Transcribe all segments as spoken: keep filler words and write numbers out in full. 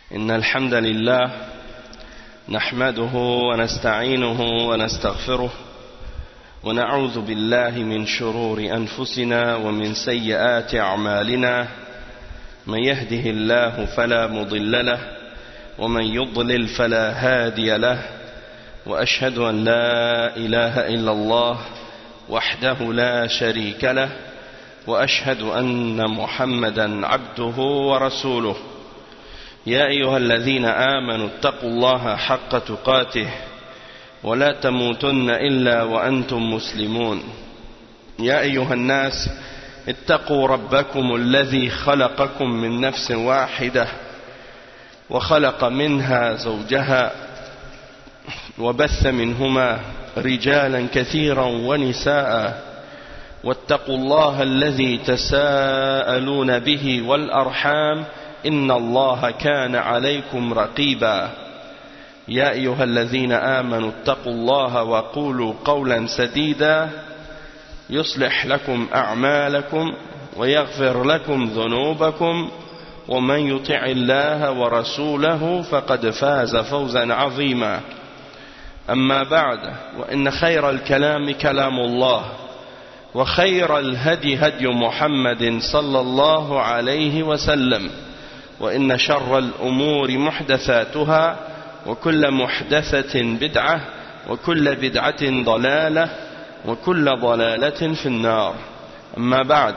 إن الحمد لله نحمده ونستعينه ونستغفره ونعوذ بالله من شرور أنفسنا ومن سيئات أعمالنا من يهده الله فلا مضل له ومن يضلل فلا هادي له وأشهد أن لا إله إلا الله وحده لا شريك له وأشهد أن محمدا عبده ورسوله يا أيها الذين آمنوا اتقوا الله حق تقاته ولا تموتن إلا وأنتم مسلمون يا أيها الناس اتقوا ربكم الذي خلقكم من نفس واحدة وخلق منها زوجها وبث منهما رجالا كثيرا ونساء واتقوا الله الذي تساءلون به والأرحام إن الله كان عليكم رقيبا يا أيها الذين آمنوا اتقوا الله وقولوا قولا سديدا يصلح لكم أعمالكم ويغفر لكم ذنوبكم ومن يطع الله ورسوله فقد فاز فوزا عظيما أما بعد وإن خير الكلام كلام الله وخير الهدي هدي محمد صلى الله عليه وسلم وإن شر الأمور محدثاتها وكل محدثة بدعة وكل بدعة ضلالة وكل ضلالة في النار أما بعد.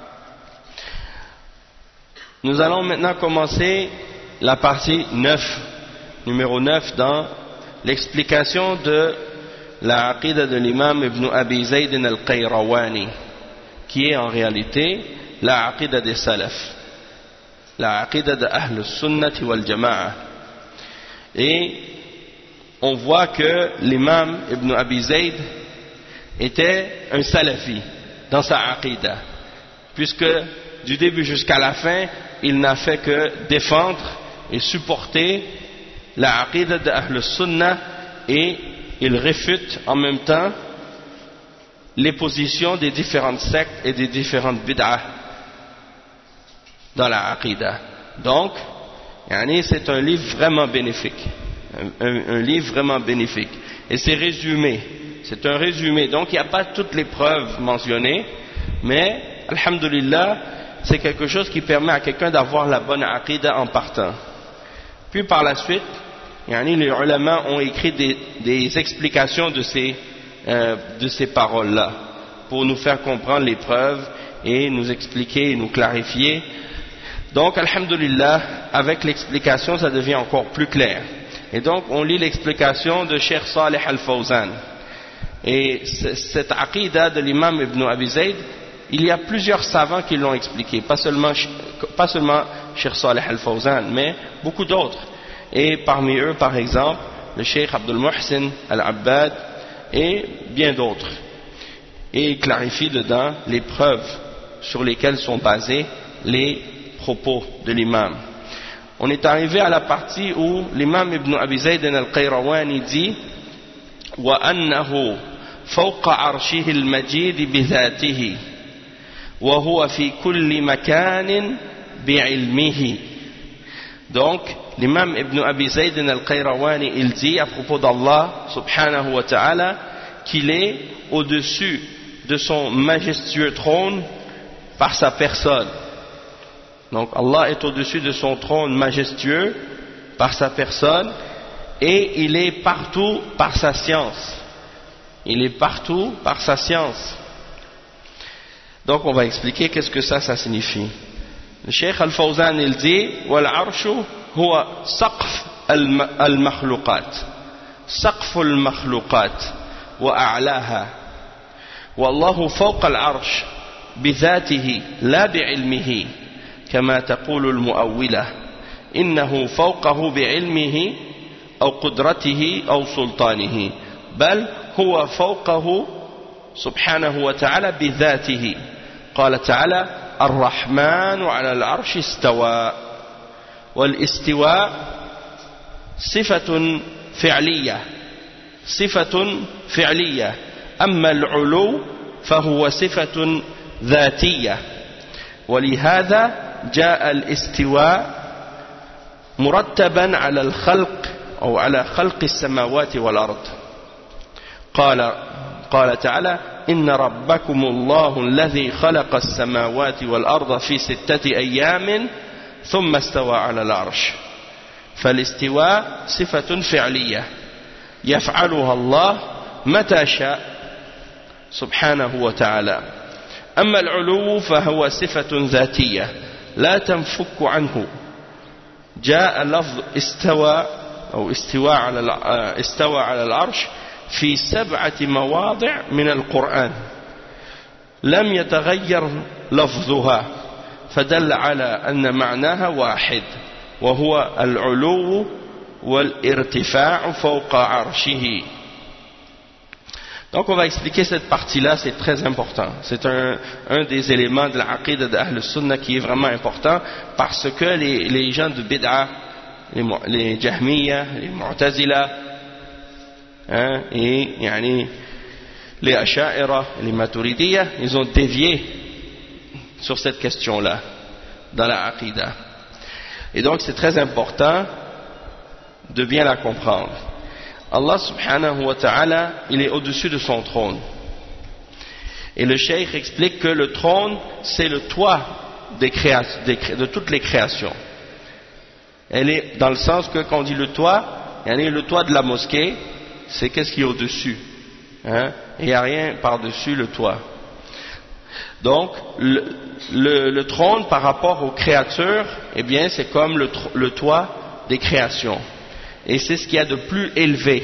Nous allons maintenant commencer la partie neuf, numéro neuf dans l'explication de la aqida de l'imam Ibn Abi Zayd al-Qayrawani, qui est en réalité la aqida des salafs, la aqida de Ahl al-Sunnati wal-Jama'a. Et on voit que l'imam Ibn Abi Zayd était un salafi dans sa aqida, puisque du début jusqu'à la fin, il n'a fait que défendre et supporter la aqida de Ahl al-Sunnah, et il réfute en même temps les positions des différentes sectes et des différentes bid'ah dans la aqida. Donc, c'est un livre vraiment bénéfique, un, un, un livre vraiment bénéfique, et c'est résumé, c'est un résumé, donc il n'y a pas toutes les preuves mentionnées, mais alhamdulillah, c'est quelque chose qui permet à quelqu'un d'avoir la bonne aqida en partant. Puis par la suite, les ulama ont écrit des, des explications de ces, euh, de ces paroles-là, pour nous faire comprendre les preuves et nous expliquer et nous clarifier. Donc, alhamdulillah, avec l'explication, ça devient encore plus clair. Et donc, on lit l'explication de Cheikh Salih Al-Fawzan. Et cette aqida de l'imam Ibn Abi Zayd, il y a plusieurs savants qui l'ont expliqué, pas seulement, pas seulement Cheikh Salih Al-Fawzan, mais beaucoup d'autres. Et parmi eux, par exemple, le Cheikh Abdul Muhsin Al-Abbad et bien d'autres. Et il clarifie dedans les preuves sur lesquelles sont basés les propos de l'imam. On est arrivé à la partie où l'imam Ibn Abi Zayd al-Qayrawani dit وَأَنَّهُ فَوْقَ عَرْشِهِ الْمَجِيدِ بِذَاتِهِ وَهُوَ فِي كُلِّ مَكَانٍ بِعِلْمِهِ. Donc, l'imam Ibn Abi Zayd al-Qayrawani, il dit à propos d'Allah subhanahu wa ta'ala qu'il est au-dessus de son majestueux trône par sa personne. Donc Allah est au-dessus de son trône majestueux par sa personne, et il est partout par sa science. Il est partout par sa science. Donc on va expliquer qu'est-ce que ça, ça signifie. Le Cheikh Al-Fawzan, il dit وَالْعَرْشُ هو سقف المخلوقات سقف المخلوقات وأعلاها والله فوق العرش بذاته لا بعلمه كما تقول المؤولة إنه فوقه بعلمه أو قدرته أو سلطانه بل هو فوقه سبحانه وتعالى بذاته. قال تعالى الرحمن على العرش استوى. والاستواء صفة فعلية صفة فعلية أما العلو فهو صفة ذاتية. ولهذا جاء الاستواء مرتبا على الخلق أو على خلق السماوات والأرض. قال قال تعالى إن ربكم الله الذي خلق السماوات والأرض في ستة أيام ثم استوى على العرش. فالاستواء صفة فعلية يفعلها الله متى شاء سبحانه وتعالى. أما العلو فهو صفة ذاتية لا تنفك عنه. جاء لفظ استوى أو استوى على استوى على العرش في سبعة مواضع من القرآن لم يتغير لفظها، فدل على أن معناها واحد وهو العلو والارتفاع فوق عرشه. Donc on va expliquer cette partie-là, c'est très important. C'est un, un des éléments de la aqidah d'Ahl Sunnah qui est vraiment important parce que les, les gens de Bid'a, les, les Jahmiya, les Mu'tazila, hein, et yani, les Asha'ira, les Maturidiyya, ils ont dévié sur cette question-là dans la aqidah. Et donc c'est très important de bien la comprendre. Allah subhanahu wa ta'ala, il est au-dessus de son trône. Et le cheikh explique que le trône, c'est le toit des créa- des cré- de toutes les créations. Elle est dans le sens que quand on dit le toit, il y a le toit de la mosquée, c'est qu'est-ce qui est au-dessus, hein? Il n'y a rien par-dessus le toit. Donc, le, le, le trône par rapport aux créatures, eh bien, c'est comme le, le toit des créations. Et c'est ce qu'il y a de plus élevé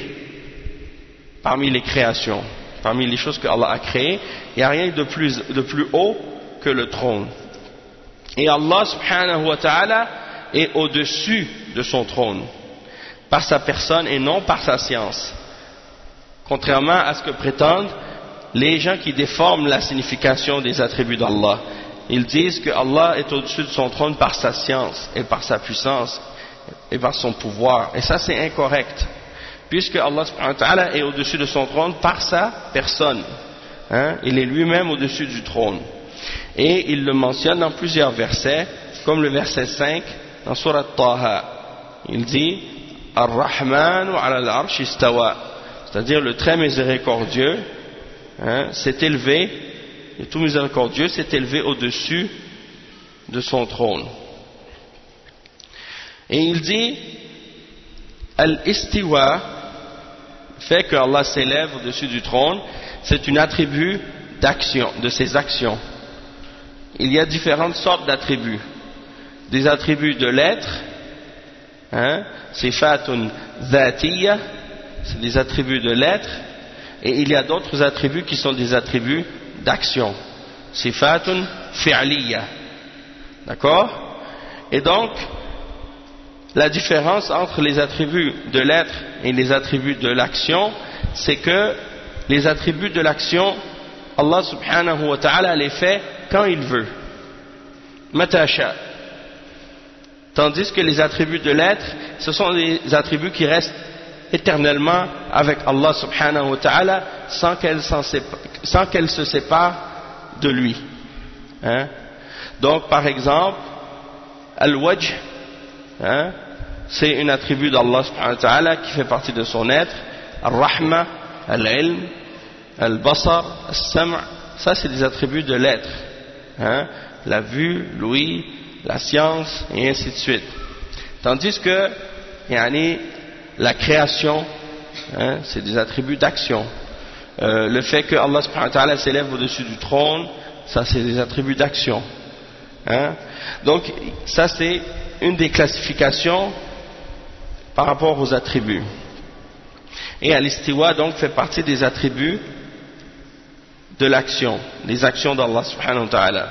parmi les créations, parmi les choses que Allah a créées. Il n'y a rien de plus, de plus haut que le trône. Et Allah subhanahu wa ta'ala est au-dessus de son trône, par sa personne et non par sa science. Contrairement à ce que prétendent les gens qui déforment la signification des attributs d'Allah. Ils disent que Allah est au-dessus de son trône par sa science et par sa puissance et par son pouvoir. Et ça c'est incorrect, puisque Allah subhanahu wa ta'ala est au-dessus de son trône par sa personne, hein? Il est lui-même au-dessus du trône. Et il le mentionne dans plusieurs versets, comme le verset cinq dans Surat Taha. Il dit Ar-Rahmanu ala al-arsh istawa, c'est-à-dire le très miséricordieux, hein, s'est élevé, le tout miséricordieux s'est élevé au-dessus de son trône. Et il dit Al-Istiwa, fait que Allah s'élève au-dessus du trône, c'est un attribut d'action, de ses actions. Il y a différentes sortes d'attributs. Des attributs de l'être, hein, sifatun dhatiyya, c'est des attributs de l'être, et il y a d'autres attributs qui sont des attributs d'action, sifatun fi'liyya. D'accord? Et donc, la différence entre les attributs de l'être et les attributs de l'action, c'est que les attributs de l'action, Allah subhanahu wa ta'ala les fait quand il veut, matasha. Tandis que les attributs de l'être, ce sont des attributs qui restent éternellement avec Allah subhanahu wa ta'ala sans qu'elle sans qu'elle se sépare de lui, hein? Donc par exemple al-wajh, hein, c'est un attribut d'Allah subhanahu wa ta'ala qui fait partie de son être. Al-rahma, al-ilm, al-basar, al-sam', ça c'est des attributs de l'être, hein? La vue, l'ouïe, la science et ainsi de suite. Tandis que yani, la création, hein, c'est des attributs d'action. Euh, le fait que Allah subhanahu wa ta'ala s'élève au-dessus du trône, ça c'est des attributs d'action, hein? Donc ça c'est une des classifications par rapport aux attributs. Et al-istiwa donc fait partie des attributs de l'action, des actions d'Allah subhanahu wa ta'ala.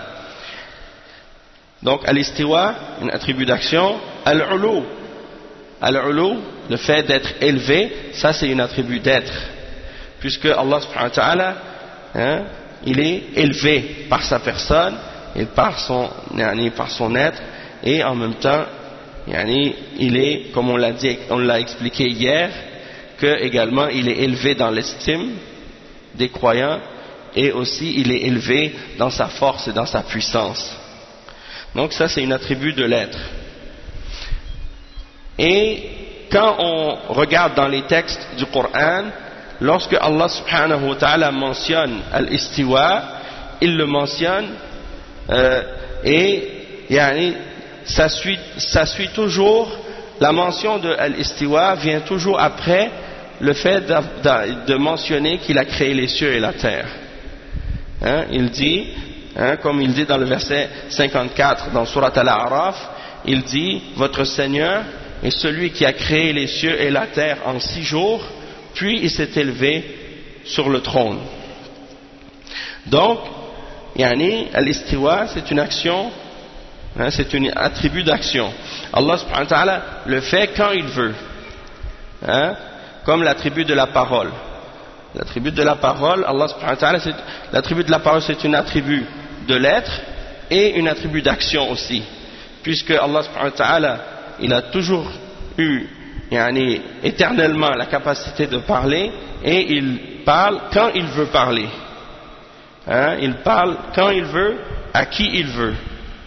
Donc al-istiwa, un attribut d'action. Al-ulu, al-ulu, le fait d'être élevé, ça c'est un attribut d'être, puisque Allah subhanahu wa ta'ala, hein, il est élevé par sa personne et par son, yani, par son être, et en même temps yani, il est, comme on l'a dit, on l'a expliqué hier, que également il est élevé dans l'estime des croyants, et aussi il est élevé dans sa force et dans sa puissance. Donc ça c'est un attribut de l'être. Et quand on regarde dans les textes du Coran, lorsque Allah subhanahu wa ta'ala mentionne al-istiwa, il le mentionne euh, et yani, ça, suit, ça suit toujours, la mention de al-istiwa vient toujours après le fait de, de mentionner qu'il a créé les cieux et la terre. Hein, il dit, hein, comme il dit dans le verset cinquante-quatre dans Surat Al-A'raf, il dit, votre Seigneur est celui qui a créé les cieux et la terre en six jours, puis il s'est élevé sur le trône. Donc, yani, al-istiwa, c'est une action, hein, c'est un attribut d'action. Allah subhanahu wa ta'ala le fait quand il veut, hein, comme l'attribut de la parole. L'attribut de la parole, Allah subhanahu wa ta'ala, c'est, l'attribut de la parole, c'est un attribut de l'être et un attribut d'action aussi. Puisque Allah subhanahu wa ta'ala, il a toujours eu, yani, éternellement la capacité de parler et il parle quand il veut parler. Hein, il parle quand il veut, à qui il veut.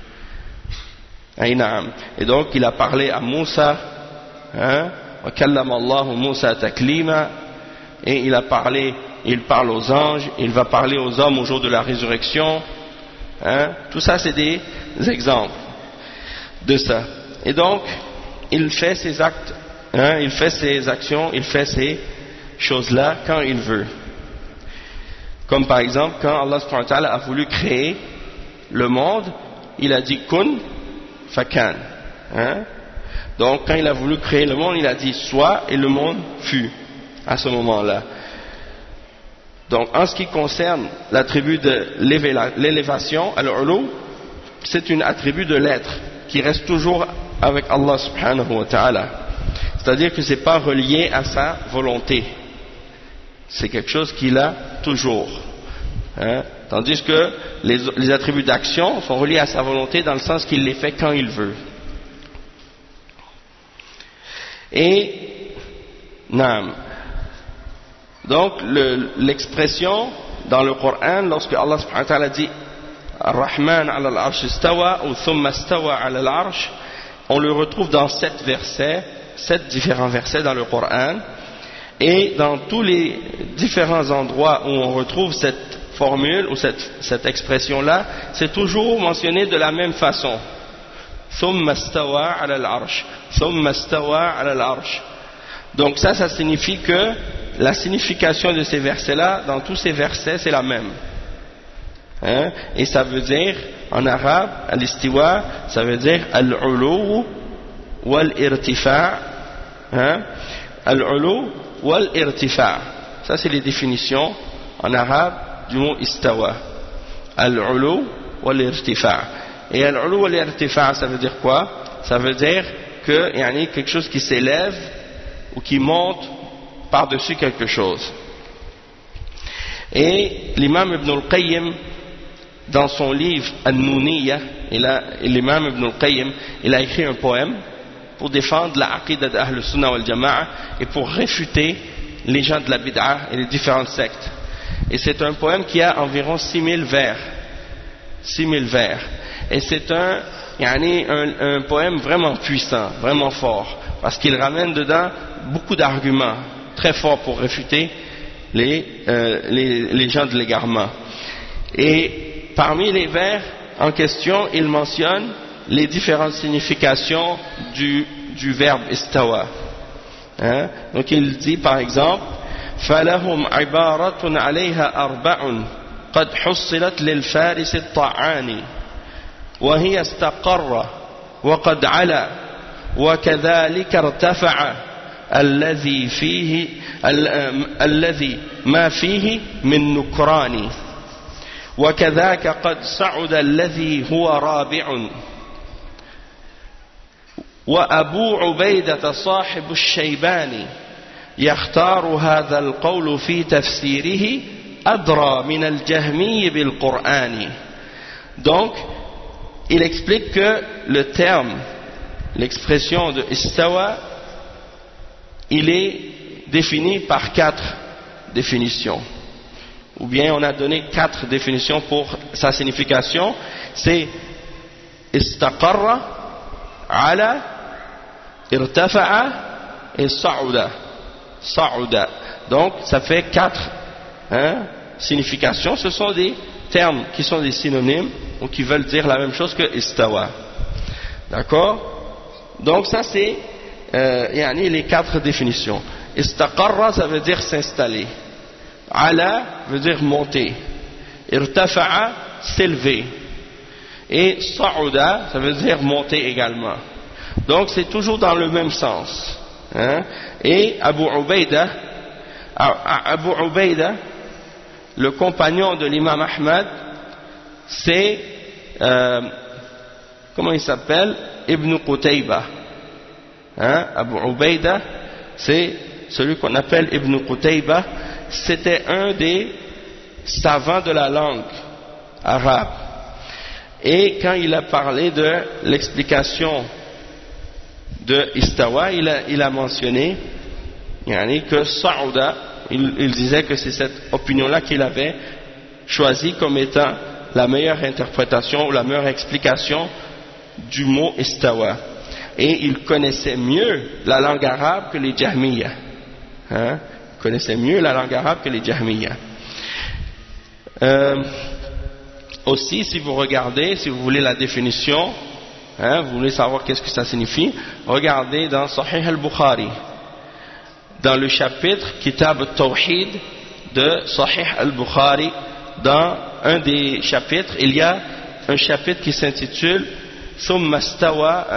Et donc il a parlé à Moussa, hein, wa kallama Allahu Moussa taklima, et il a parlé, il parle aux anges, il va parler aux hommes au jour de la résurrection. Hein, tout ça c'est des exemples de ça. Et donc il fait ses actes, hein, il fait ses actions, il fait ces choses-là quand il veut. Comme par exemple, quand Allah subhanahu wa ta'ala a voulu créer le monde, il a dit kun fakan. Hein? Donc quand il a voulu créer le monde, il a dit soit, et le monde fut à ce moment-là. Donc en ce qui concerne l'attribut de l'élévation, al-ulu, c'est un attribut de l'être qui reste toujours avec Allah subhanahu wa ta'ala. C'est-à-dire que ce n'est pas relié à sa volonté. C'est quelque chose qu'il a toujours. Hein? Tandis que les, les attributs d'action sont reliés à sa volonté dans le sens qu'il les fait quand il veut. Et, naam. Donc, le, l'expression dans le Coran, lorsque Allah subhanahu wa ta'ala dit Ar-Rahman ala al-arsh istawa ou thumma istawa ala al-arsh, on le retrouve dans sept versets, sept différents versets dans le Coran. Et dans tous les différents endroits où on retrouve cette formule ou cette, cette expression-là, c'est toujours mentionné de la même façon. Thumma stawa ala al-arsh. Thumma stawa ala al-arsh. Donc ça, ça signifie que la signification de ces versets-là, dans tous ces versets, c'est la même. Hein? Et ça veut dire, en arabe, al-istiwa, ça veut dire al-ulu wal-irtifa'. Hein? Al-ulu wal-irtifa'. Ça, c'est les définitions en arabe du mot istawa. Al-ulu wal-irtifa'. Et al-ulu wal-irtifa', ça veut dire quoi? Ça veut dire que il y a quelque chose qui s'élève ou qui monte par-dessus quelque chose. Et l'imam Ibn al-Qayyim, dans son livre An-Nuniyya, l'imam Ibn al-Qayyim, il a écrit un poème pour défendre la aqidah d'Ahl Sunnah wal Jama'a et pour réfuter les gens de la bid'a et les différentes sectes. Et c'est un poème qui a environ six mille vers. six mille vers. Et c'est un, yani, un, un poème vraiment puissant, vraiment fort, parce qu'il ramène dedans beaucoup d'arguments très forts pour réfuter les, euh, les, les gens de l'égarement. Et parmi les vers en question, il mentionne les différentes significations du, du verbe istawa. Hein? Donc il dit par exemple فَلَهُمْ عِبَارَةٌ عَلَيْهَا أَرْبَعٌ قَدْ حُصِّلَتْ لِلْفَارِسِ الطَّعَانِ وَهِيَ اسْتَقَرَّ وَقَدْ عَلَى وَكَذَلِكَ ارْتَفَعَ الَّذِي فِيهِ الَّذِي مَا فِيهِ مِنْ نُكْرَانِ وَكَذَاكَ قَدْ صَعُدَ الَّذِي هُوَ رَابِعٌ وأبو عبيدة صاحب الشيباني يختار هذا القول في تفسيره أدرى من الجهمي بالقرآن. Donc, il explique que le terme, l'expression de istawa, il est défini par quatre définitions. Ou bien on a donné quatre définitions pour sa signification. C'est istaqarra, ala, irtafa'a et sa'uda. Sa'uda. Donc, ça fait quatre hein, significations. Ce sont des termes qui sont des synonymes ou qui veulent dire la même chose que istawa. D'accord? Donc, ça c'est euh, yani les quatre définitions. Istaqarra, ça veut dire s'installer. Ala veut dire monter. Irtafa'a, s'élever. Et sa'uda, ça veut dire monter également. Donc c'est toujours dans le même sens. Hein? Et Abu Ubaida, Abu Ubaida, le compagnon de l'imam Ahmad, c'est, euh, comment il s'appelle? Ibn Qutayba. Hein? Abu Ubaida, c'est celui qu'on appelle Ibn Qutayba. C'était un des savants de la langue arabe. Et quand il a parlé de l'explication de Istawa, il a, il a mentionné yani, que Sa'uda, il, il disait que c'est cette opinion-là qu'il avait choisie comme étant la meilleure interprétation ou la meilleure explication du mot Istawa. Et il connaissait mieux la langue arabe que les Jahmiyyah. Hein? Il connaissait mieux la langue arabe que les Jahmiyyah. Euh, aussi, si vous regardez, si vous voulez la définition, hein, vous voulez savoir qu'est-ce que ça signifie, regardez dans Sahih al-Bukhari, dans le chapitre Kitab al-Tawhid de Sahih al-Bukhari, dans un des chapitres, il y a un chapitre qui s'intitule Thumma stawa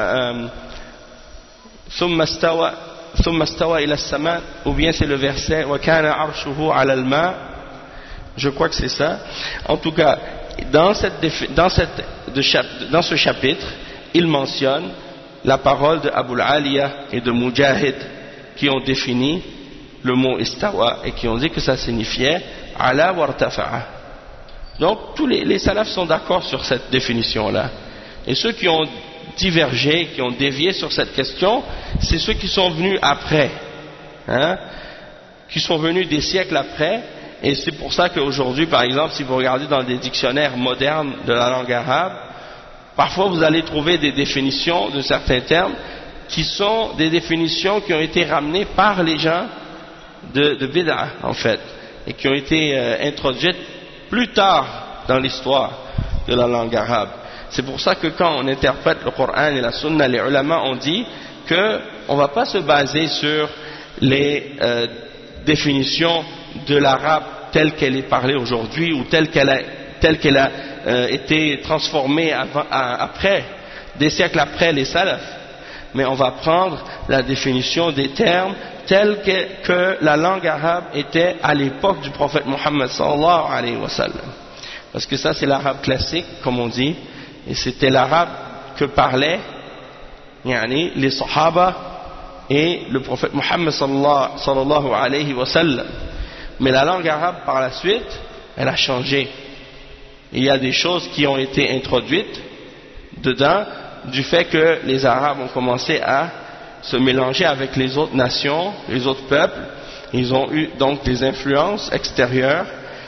Thumma stawa Thumma stawa ila as-sama, ou bien c'est le verset Wa kana arshuhu ala al-ma. Je crois que c'est ça. En tout cas, dans, cette, dans, cette, de, dans ce chapitre, il mentionne la parole de Abu al-Aliya et de Mujahid qui ont défini le mot istawa et qui ont dit que ça signifiait ala wartafa'a. Donc tous les, les salafs sont d'accord sur cette définition-là. Et ceux qui ont divergé, qui ont dévié sur cette question, c'est ceux qui sont venus après, hein, qui sont venus des siècles après. Et c'est pour ça qu'aujourd'hui, par exemple, si vous regardez dans des dictionnaires modernes de la langue arabe, parfois vous allez trouver des définitions de certains termes qui sont des définitions qui ont été ramenées par les gens de, de Bid'a, en fait, et qui ont été euh, introduites plus tard dans l'histoire de la langue arabe. C'est pour ça que quand on interprète le Coran et la Sunna, les ulama ont dit qu'on ne va pas se baser sur les euh, définitions de l'arabe telle qu'elle est parlée aujourd'hui ou telle qu'elle a, telle qu'elle a euh, été transformée avant, à, après, des siècles après les salafs. Mais on va prendre la définition des termes tels que, que la langue arabe était à l'époque du prophète Mohammed sallallahu alayhi wa sallam. Parce que ça c'est l'arabe classique, comme on dit, et c'était l'arabe que parlaient yani, les sahaba et le prophète Mohammed sallallahu alayhi wa sallam. Mais la langue arabe par la suite, elle a changé. Il y a des choses qui ont été introduites dedans du fait que les Arabes ont commencé à se mélanger avec les autres nations, les autres peuples. Ils ont eu donc des influences extérieures.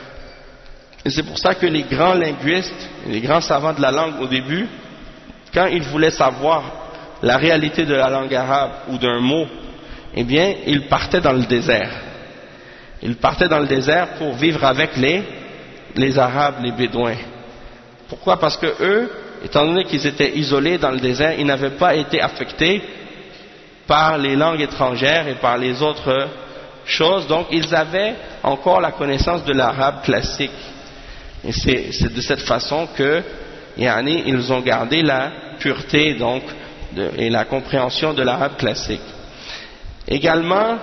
Et c'est pour ça que les grands linguistes, les grands savants de la langue au début, quand ils voulaient savoir la réalité de la langue arabe ou d'un mot, eh bien, ils partaient dans le désert. Ils partaient dans le désert pour vivre avec les, les Arabes, les Bédouins. Pourquoi? Parce que eux, étant donné qu'ils étaient isolés dans le désert, ils n'avaient pas été affectés par les langues étrangères et par les autres choses, donc ils avaient encore la connaissance de l'arabe classique. Et c'est, c'est de cette façon que, yani, ils ont gardé la pureté donc, de, et la compréhension de l'arabe classique. Également,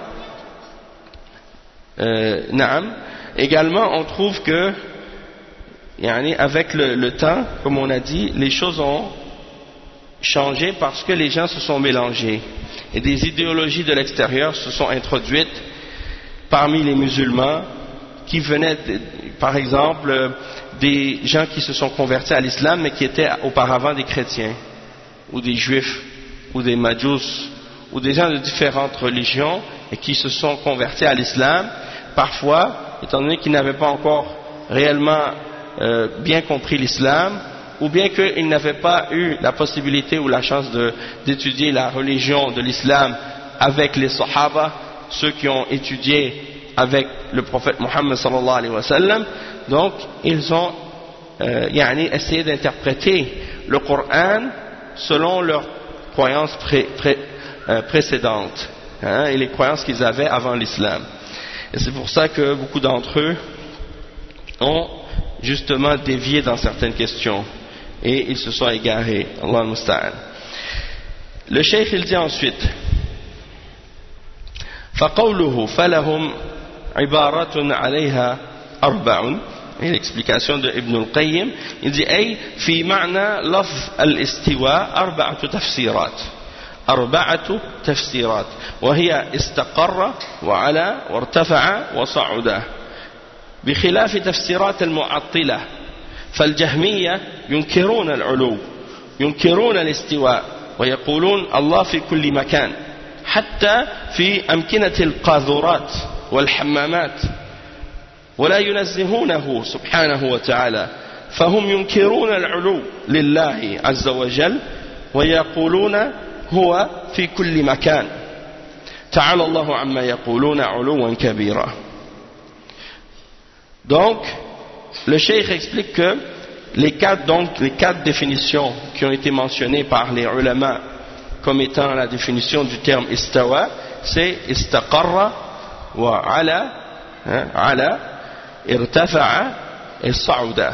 euh, naam, également on trouve que, yani, avec le, le temps, comme on a dit, les choses ont changé parce que les gens se sont mélangés et des idéologies de l'extérieur se sont introduites parmi les musulmans qui venaient, de, par exemple, des gens qui se sont convertis à l'islam mais qui étaient auparavant des chrétiens ou des juifs ou des majous ou des gens de différentes religions et qui se sont convertis à l'islam, parfois, étant donné qu'ils n'avaient pas encore réellement euh, bien compris l'islam, ou bien qu'ils n'avaient pas eu la possibilité ou la chance de, d'étudier la religion de l'islam avec les Sahaba, ceux qui ont étudié avec le prophète Mohammed sallallahu alayhi wa sallam, donc ils ont euh, yani, essayé d'interpréter le Coran selon leurs croyances pré, pré, euh, précédentes, hein, et les croyances qu'ils avaient avant l'islam. Et c'est pour ça que beaucoup d'entre eux ont justement dévié dans certaines questions et ils se sont égarés. Allah al-Musta'an. Le cheikh il dit ensuite فقوله فلهم عبارة عليها أربع, et l'explication de Ibn al-Qayyim, il dit أي في معنى لفظ الاستواء أربعة تفسيرات أربعة تفسيرات وهي استقر وعلى وارتفع وصعد بخلاف تفسيرات المعطلة فالجهمية ينكرون العلو ينكرون الاستواء ويقولون الله في كل مكان حتى في أمكنة القاذورات والحمامات ولا ينزهونه سبحانه وتعالى فهم ينكرون العلو لله عز وجل ويقولون هو في كل مكان تعالى الله عما يقولون علوا كبيرا. Donc le cheikh explique que les quatre, donc, les quatre définitions qui ont été mentionnées par les ulama comme étant la définition du terme istawa, c'est istaqarra wa ala, hein, ala, irtafa'a et sa'uda.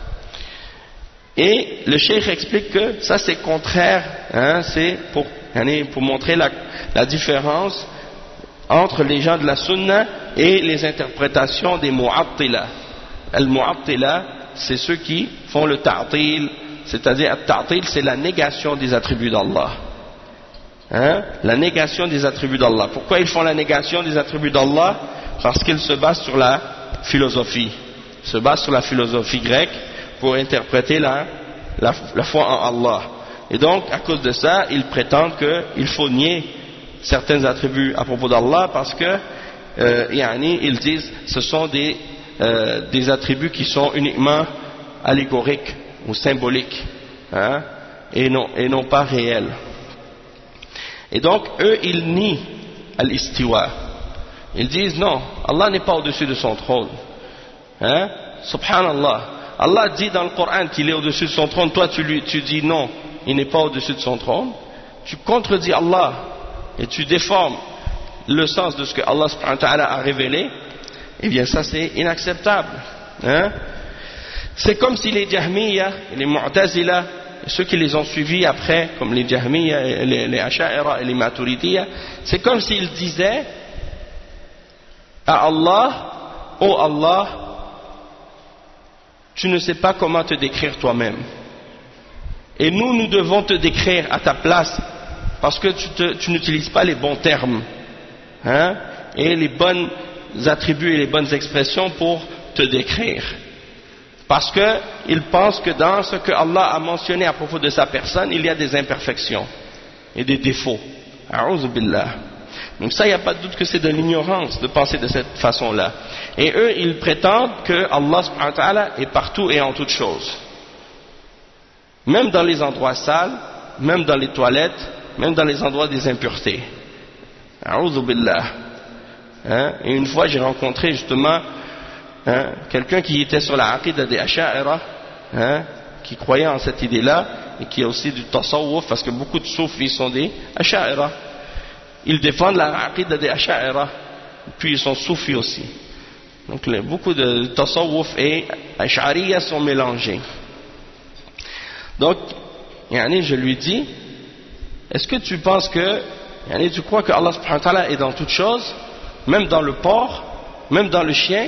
Et le cheikh explique que ça c'est contraire, hein, c'est pour, pour montrer la, la différence entre les gens de la sunna et les interprétations des mu'attila. Al-mu'attila, c'est ceux qui font le ta'til, c'est-à-dire al-ta'til, c'est la négation des attributs d'Allah. Hein? La négation des attributs d'Allah. Pourquoi ils font la négation des attributs d'Allah? Parce qu'ils se basent sur la philosophie. Ils se basent sur la philosophie grecque pour interpréter la, la, la foi en Allah. Et donc, à cause de ça, ils prétendent qu'il faut nier certains attributs à propos d'Allah parce que, euh, yani, ils disent ce sont des, euh, des attributs qui sont uniquement allégoriques ou symboliques, hein, et, non, et non pas réels. Et donc, eux, ils nient al-istiwa. Ils disent non, Allah n'est pas au-dessus de son trône. Hein? Subhanallah. Allah dit dans le Coran qu'il est au-dessus de son trône. Toi, tu, lui, tu dis non, il n'est pas au-dessus de son trône. Tu contredis Allah et tu déformes le sens de ce que Allah subhanahu wa ta'ala a révélé. Eh bien, ça, c'est inacceptable. Hein? C'est comme si les Jahmiya, les Mu'tazila, ceux qui les ont suivis après, comme les Jahmiya, les, les Asha'ira et les Maturidiya, c'est comme s'ils disaient à Allah, oh Allah, tu ne sais pas comment te décrire toi-même. Et nous, nous devons te décrire à ta place, parce que tu, te, tu n'utilises pas les bons termes, hein, et les bons attributs et les bonnes expressions pour te décrire. Parce qu'ils pensent que dans ce que Allah a mentionné à propos de sa personne, il y a des imperfections et des défauts. A'udhu billah. Donc ça, il n'y a pas de doute que c'est de l'ignorance de penser de cette façon-là. Et eux, ils prétendent que Allah subhanahu wa ta'ala est partout et en toutes choses. Même dans les endroits sales, même dans les toilettes, même dans les endroits des impuretés. A'udhu billah. Hein? Et une fois, j'ai rencontré justement hein, quelqu'un qui était sur la aqida des Asha'ira, hein, qui croyait en cette idée-là, et qui a aussi du tasawwuf, parce que beaucoup de soufis sont des Asha'ira. Ils défendent la aqida des Asha'ira, puis ils sont soufis aussi. Donc les, beaucoup de tasawwuf et Ash'ariya sont mélangés. Donc, yani, je lui dis, est-ce que tu penses que, yani, tu crois que Allah subhanahu wa ta'ala est dans toutes choses, même dans le porc, même dans le chien?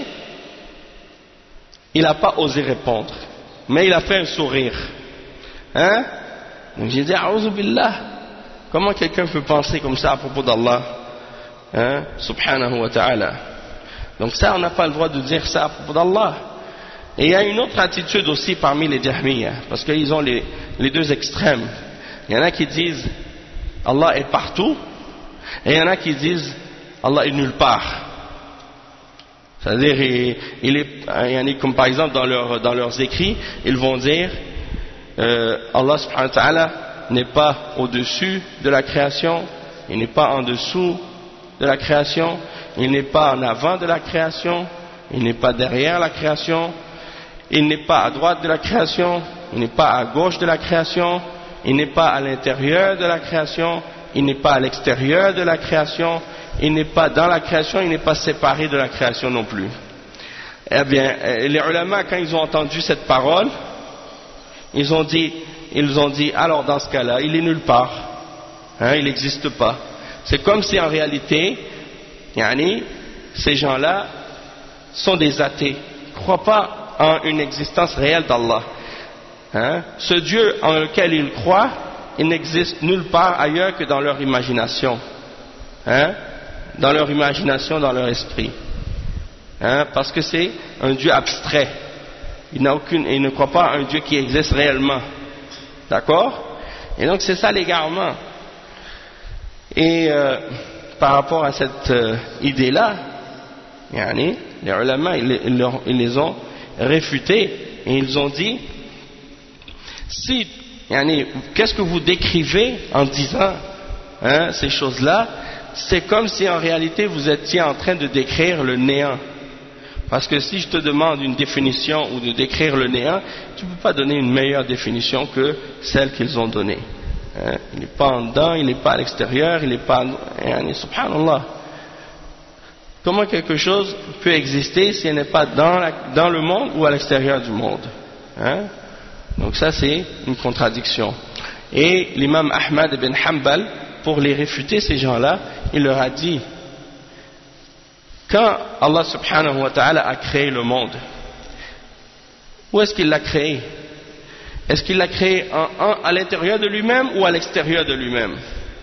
Il n'a pas osé répondre, mais il a fait un sourire. Hein? Donc j'ai dit, a'udhu billah. Comment quelqu'un peut penser comme ça à propos d'Allah, hein, subhanahu wa ta'ala? Donc ça, on n'a pas le droit de dire ça à propos d'Allah. Et il y a une autre attitude aussi parmi les Jahmiya, parce qu'ils ont les, les deux extrêmes. Il y en a qui disent Allah est partout, et il y en a qui disent Allah est nulle part. C'est-à-dire, il, il est, il y en a comme par exemple dans, leur, dans leurs écrits, ils vont dire euh, Allah subhanahu wa ta'ala n'est pas au-dessus de la création, il n'est pas en dessous de la création, il n'est pas en avant de la création, il n'est pas derrière la création, il n'est pas à droite de la création, il n'est pas à gauche de la création, il n'est pas à l'intérieur de la création, il n'est pas à l'extérieur de la création, il n'est pas dans la création, il n'est pas séparé de la création non plus. Eh bien, les ulama, quand ils ont entendu cette parole, ils ont dit, ils ont dit, alors dans ce cas-là, il est nulle part, hein, il n'existe pas. C'est comme si en réalité, yani, ces gens-là sont des athées, ils ne croient pas en une existence réelle d'Allah. Hein? Ce Dieu en lequel ils croient, il n'existe nulle part ailleurs que dans leur imagination. Hein? Dans leur imagination, dans leur esprit. Hein? Parce que c'est un Dieu abstrait. Il n'a aucune, il ne croit pas à un Dieu qui existe réellement. D'accord? Et donc c'est ça l'égarement. Et euh, par rapport à cette euh, idée-là, yani, les ulama, ils, ils, ils les ont réfutés et ils ont dit, si, yani, qu'est-ce que vous décrivez en disant hein, ces choses-là? C'est comme si en réalité vous étiez en train de décrire le néant. Parce que si je te demande une définition ou de décrire le néant, tu ne peux pas donner une meilleure définition que celle qu'ils ont donnée. Hein, il n'est pas en dedans, il n'est pas à l'extérieur, il n'est pas en... Yani, subhanallah. Comment quelque chose peut exister si elle n'est pas dans, la, dans le monde ou à l'extérieur du monde? Hein? Donc ça c'est une contradiction. Et l'imam Ahmad ibn Hanbal, pour les réfuter ces gens-là, il leur a dit, quand Allah subhanahu wa ta'ala a créé le monde, où est-ce qu'il l'a créé? Est-ce qu'il l'a créé en, en, à l'intérieur de lui-même ou à l'extérieur de lui-même?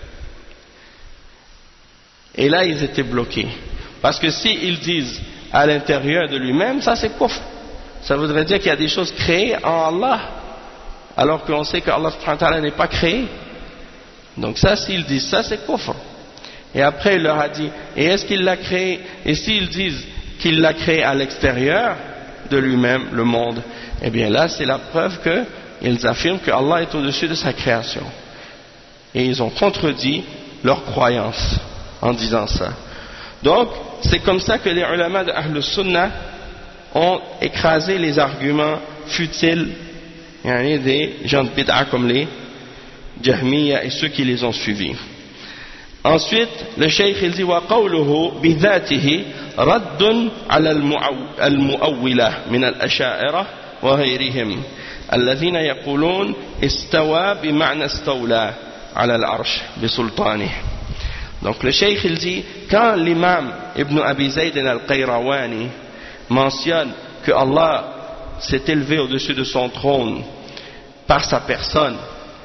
Et là ils étaient bloqués. Parce que s'ils disent à l'intérieur de lui-même, ça c'est kufr. Ça voudrait dire qu'il y a des choses créées en Allah, alors qu'on sait qu'Allah subhanahu wa ta'ala n'est pas créé. Donc ça, s'ils disent ça, c'est kufr. Et après il leur a dit, et est-ce qu'il l'a créé? Et s'ils disent qu'il l'a créé à l'extérieur de lui-même, le monde, eh bien là c'est la preuve qu'ils affirment que Allah est au-dessus de sa création. Et ils ont contredit leur croyance en disant ça. Donc, c'est comme ça que les ulama de Ahl Sunnah ont écrasé les arguments futiles yani des gens de bid'a comme les Jahmiya et ceux qui les ont suivis. Ensuite, le cheikh il dit وَقَوْلُهُ بِذَاتِهِ رَدٌّ عَلَى الْمُؤَوِّلَةِ مِنَ الْأَشَاعِرَةِ وَغَيْرِهِمْ الَّذِينَ يَقُولُونَ اسْتَوَى بِمَعْنَى اسْتَوْلَى عَلَى الْعَرْشِ بِسُلْطَانِهِ. Donc le cheikh il dit, quand l'imam Ibn Abi Zayd al-Qayrawani mentionne que Allah s'est élevé au-dessus de son trône par sa personne,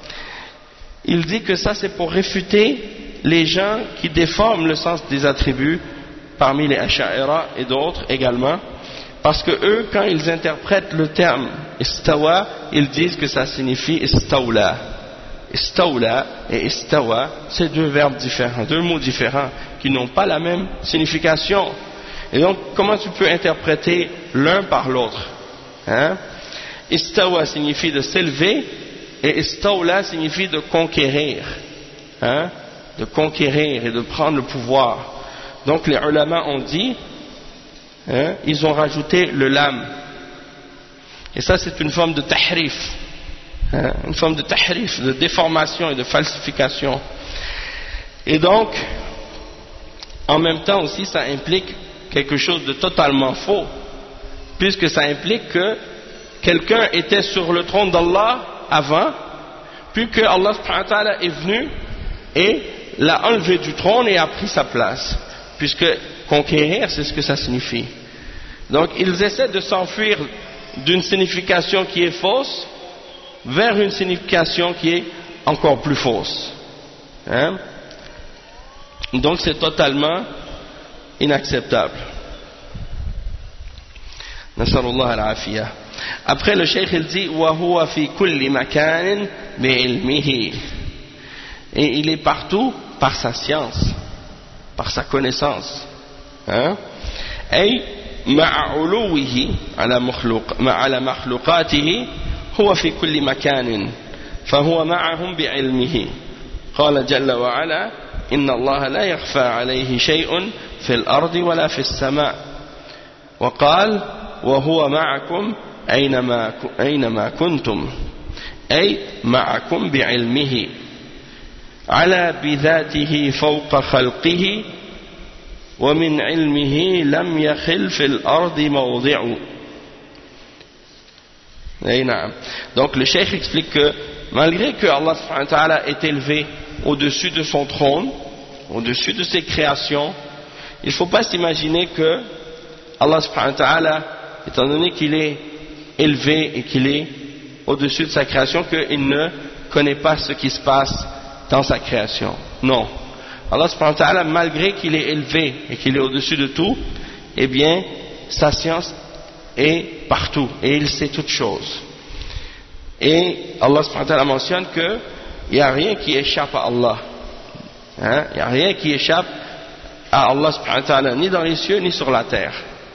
il dit que ça c'est pour réfuter les gens qui déforment le sens des attributs parmi les Asha'ira et d'autres également, parce que eux quand ils interprètent le terme istawa, ils disent que ça signifie istawla. Istawla et istawa, c'est deux verbes différents, deux mots différents qui n'ont pas la même signification. Et donc, comment tu peux interpréter l'un par l'autre? Hein? Istawa signifie de s'élever et istawla signifie de conquérir. Hein? De conquérir et de prendre le pouvoir. Donc, les ulama ont dit, hein, ils ont rajouté le lam. Et ça, c'est une forme de tahrif. Hein, une forme de tahrif, de déformation et de falsification. Et donc, en même temps aussi, ça implique quelque chose de totalement faux, puisque ça implique que quelqu'un était sur le trône d'Allah avant, puis que Allah subhanahu wa ta'ala est venu et l'a enlevé du trône et a pris sa place, puisque conquérir, c'est ce que ça signifie. Donc, ils essaient de s'enfuir d'une signification qui est fausse vers une signification qui est encore plus fausse. Hein? Donc c'est totalement inacceptable. Nasallallahu al-afiyah. Après le cheikh il dit wa huwa fi kulli makan bi'ilmihi. Et il est partout par sa science, par sa connaissance. Hein? Et ma'a uluwihi ala makhluqatihi هو في كل مكان فهو معهم بعلمه قال جل وعلا إن الله لا يخفى عليه شيء في الأرض ولا في السماء وقال وهو معكم أينما, أينما كنتم أي معكم بعلمه على بذاته فوق خلقه ومن علمه لم يخل في الأرض موضع. Donc le cheikh explique que malgré que Allah subhanahu wa ta'ala est élevé au-dessus de son trône, au-dessus de ses créations, il ne faut pas s'imaginer que Allah subhanahu wa ta'ala, étant donné qu'il est élevé et qu'il est au-dessus de sa création, qu'il ne connaît pas ce qui se passe dans sa création. Non. Allah subhanahu wa ta'ala, malgré qu'il est élevé et qu'il est au-dessus de tout, eh bien, sa science est partout et il sait toutes choses. Et Allah subhanahu wa ta'ala mentionne qu'il n'y a rien qui échappe à Allah. Hein? Il n'y a rien qui échappe à Allah subhanahu wa ta'ala, ni dans les cieux ni sur la terre.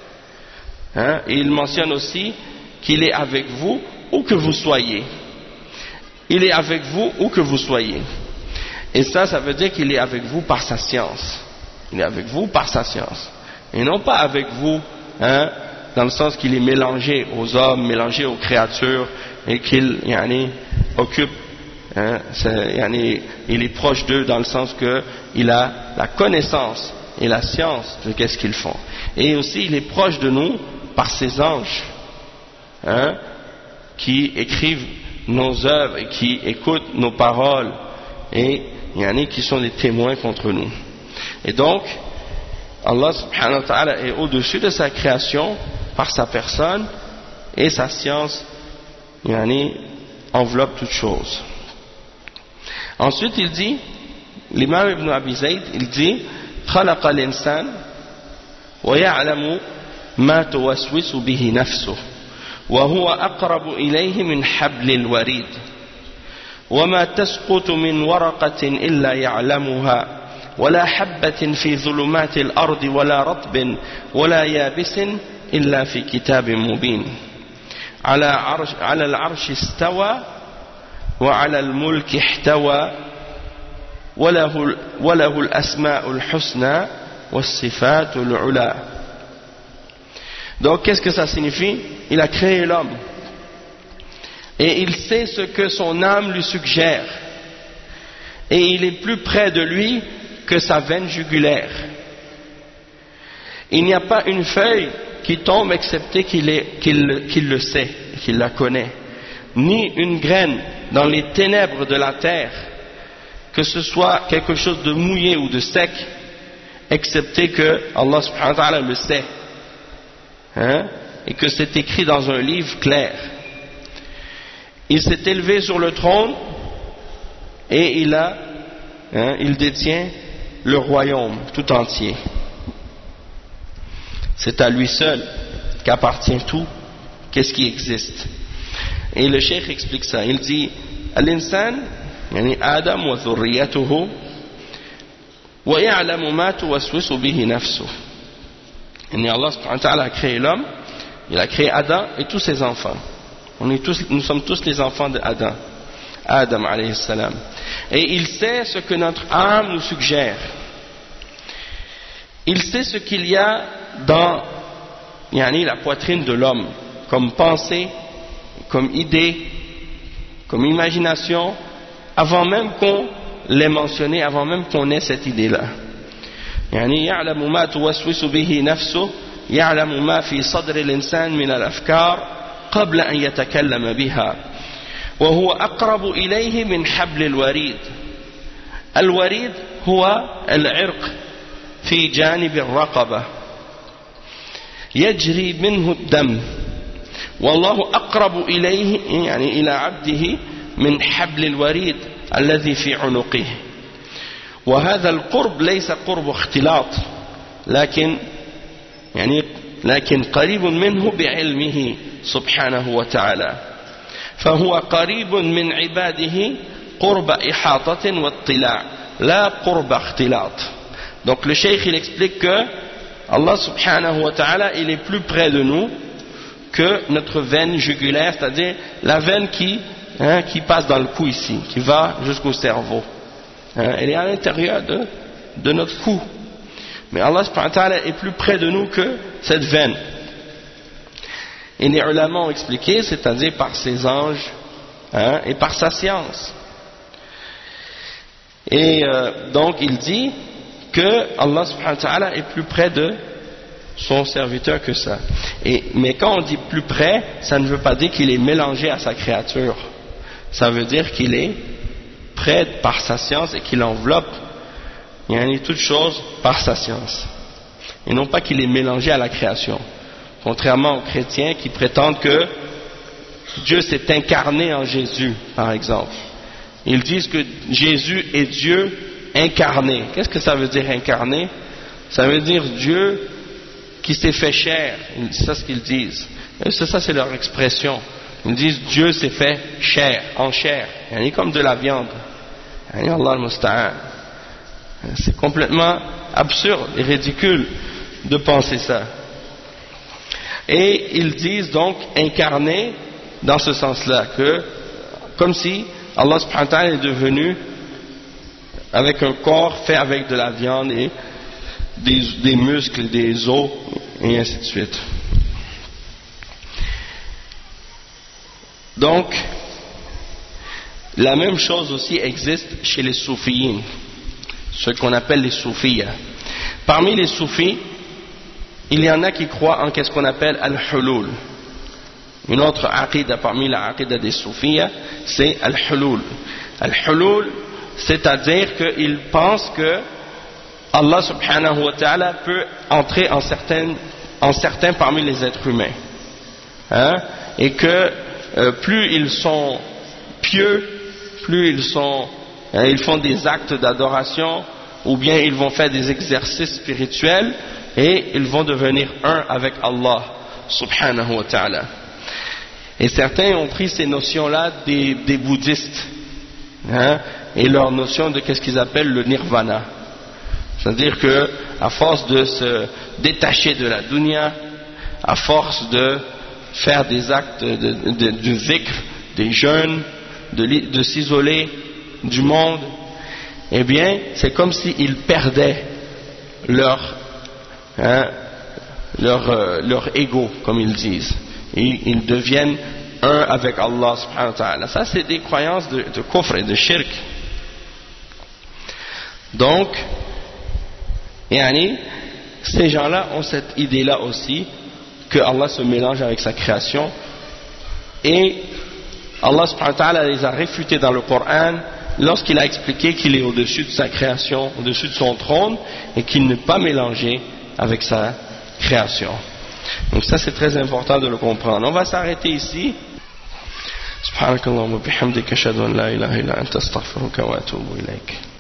Hein? Et il mentionne aussi qu'il est avec vous où que vous soyez. Il est avec vous où que vous soyez. Et ça, ça veut dire qu'il est avec vous par sa science. Il est avec vous par sa science. Et non pas avec vous, hein, dans le sens qu'il est mélangé aux hommes, mélangé aux créatures, et qu'il yani, occupe, hein, yani, il est proche d'eux dans le sens qu'il a la connaissance et la science de qu'est-ce qu'ils font. Et aussi, il est proche de nous par ses anges, hein, qui écrivent nos œuvres et qui écoutent nos paroles et yani, qui sont des témoins contre nous. Et donc, Allah subhanahu wa ta'ala est au-dessus de sa création par sa personne et sa science yani, enveloppe toute chose. Ensuite il dit, l'imam Ibn Abi Zayd, il dit خلق الإنسان ويعلم ما توسوس به نفسه وهو أقرب إليه من حبل الوريد وما تسقط من ورقة إلا يعلمها ولا حبة في ظلمات الأرض ولا رطب ولا يابس إلا في كتاب مبين على عرش على العرش استوى وعلى الملك احتوى وله وله الأسماء الحسنى والصفات العلى. Donc qu'est-ce que ça signifie? Il a créé l'homme et il sait ce que son âme lui suggère et il est plus près de lui que sa veine jugulaire. Il n'y a pas une feuille qui tombe excepté qu'il, est, qu'il, qu'il le sait, qu'il la connaît, ni une graine dans les ténèbres de la terre, que ce soit quelque chose de mouillé ou de sec, excepté que Allah subhanahu wa ta'ala le sait, hein, et que c'est écrit dans un livre clair. Il s'est élevé sur le trône et il a, hein, il détient le royaume tout entier. C'est à lui seul qu'appartient tout, qu'est-ce qui existe. Et le cheikh explique ça. Il dit Al-insan, yani Adam wa dhurriyatuhu, wa ya'lamu ma tuwaswisu bihi nafsuh. Yani Allah subhanahu wa ta'ala a créé l'homme, il a créé Adam et tous ses enfants. On est tous, nous sommes tous les enfants d'Adam, Adam alayhi salam. Et il sait ce que notre âme nous suggère. Il sait ce qu'il y a dans yani, la poitrine de l'homme, comme pensée, comme idée, comme imagination, avant même qu'on l'ait mentionné, avant même qu'on ait cette idée-là. يعني يعلم ما توسوس به نفسه يعلم ما في صدر الإنسان من الأفكار قبل أن يتكلم بها وهو أقرب إليه من حبل الوريد. الوريد هو العرق في جانب الرقبة يجري منه الدم والله أقرب إليه يعني إلى عبده من حبل الوريد الذي في عنقه. وهذا القرب ليس قرب اختلاط لكن يعني لكن قريب منه بعلمه سبحانه وتعالى فهو قريب من عباده قرب إحاطة واطلاع لا قرب اختلاط. Donc le cheikh il explique que Allah subhanahu wa ta'ala il est plus près de nous que notre veine jugulaire, c'est-à-dire la veine qui, hein, qui passe dans le cou ici, qui va jusqu'au cerveau. Hein, elle est à l'intérieur de, de notre cou. Mais Allah subhanahu wa ta'ala est plus près de nous que cette veine. Et les ulama ont expliqué, c'est-à-dire par ses anges, hein, et par sa science. Et euh, donc il dit que Allah subhanahu wa ta'ala est plus près de son serviteur que ça. Et, mais quand on dit plus près, ça ne veut pas dire qu'il est mélangé à sa créature. Ça veut dire qu'il est près par sa science et qu'il enveloppe, il y a toute chose par sa science. Et non pas qu'il est mélangé à la création. Contrairement aux chrétiens qui prétendent que Dieu s'est incarné en Jésus, par exemple. Ils disent que Jésus est Dieu incarné. Qu'est-ce que ça veut dire incarné? Ça veut dire Dieu qui s'est fait chair. C'est ça ce qu'ils disent. C'est ça, c'est leur expression. Ils disent Dieu s'est fait chair, en chair. Il est comme de la viande. Allah al-Musta'an. C'est complètement absurde et ridicule de penser ça. Et ils disent donc incarné dans ce sens-là, que comme si Allah subhanahu wa ta'ala est devenu avec un corps fait avec de la viande et des, des muscles, des os et ainsi de suite. Donc la même chose aussi existe chez les soufiyins, ceux qu'on appelle les soufiyas. Parmi les soufis, il y en a qui croient en qu'est-ce qu'on appelle al-hulul. Une autre aqida parmi la aqida des soufiyas, c'est al-hulul. Al-hulul, c'est-à-dire qu'ils pensent que Allah subhanahu wa ta'ala peut entrer en certains, en certains parmi les êtres humains. Hein? Et que euh, plus ils sont pieux, plus ils sont, hein, ils font des actes d'adoration, ou bien ils vont faire des exercices spirituels, et ils vont devenir un avec Allah subhanahu wa ta'ala. Et certains ont pris ces notions-là des, des bouddhistes, hein, et leur notion de qu'est-ce qu'ils appellent le nirvana. C'est-à-dire que à force de se détacher de la dunya, à force de faire des actes de, de, de zikr, des jeûnes, de, de s'isoler du monde, eh bien c'est comme s'ils perdaient leur Hein, leur, euh, leur ego, comme ils disent, et ils deviennent un avec Allah subhanahu wa ta'ala. Ça, c'est des croyances de, de kufr et de shirk. Donc, yani, ces gens-là ont cette idée-là aussi, que Allah se mélange avec sa création, et Allah subhanahu wa ta'ala les a réfutés dans le Coran lorsqu'il a expliqué qu'il est au-dessus de sa création, au-dessus de son trône, et qu'il n'est pas mélangé avec sa création. Donc ça c'est très important de le comprendre. On va s'arrêter ici. Subhanakallahumma bihamdika ashhadu an la ilaha illa anta astaghfiruka wa atubu ilayk.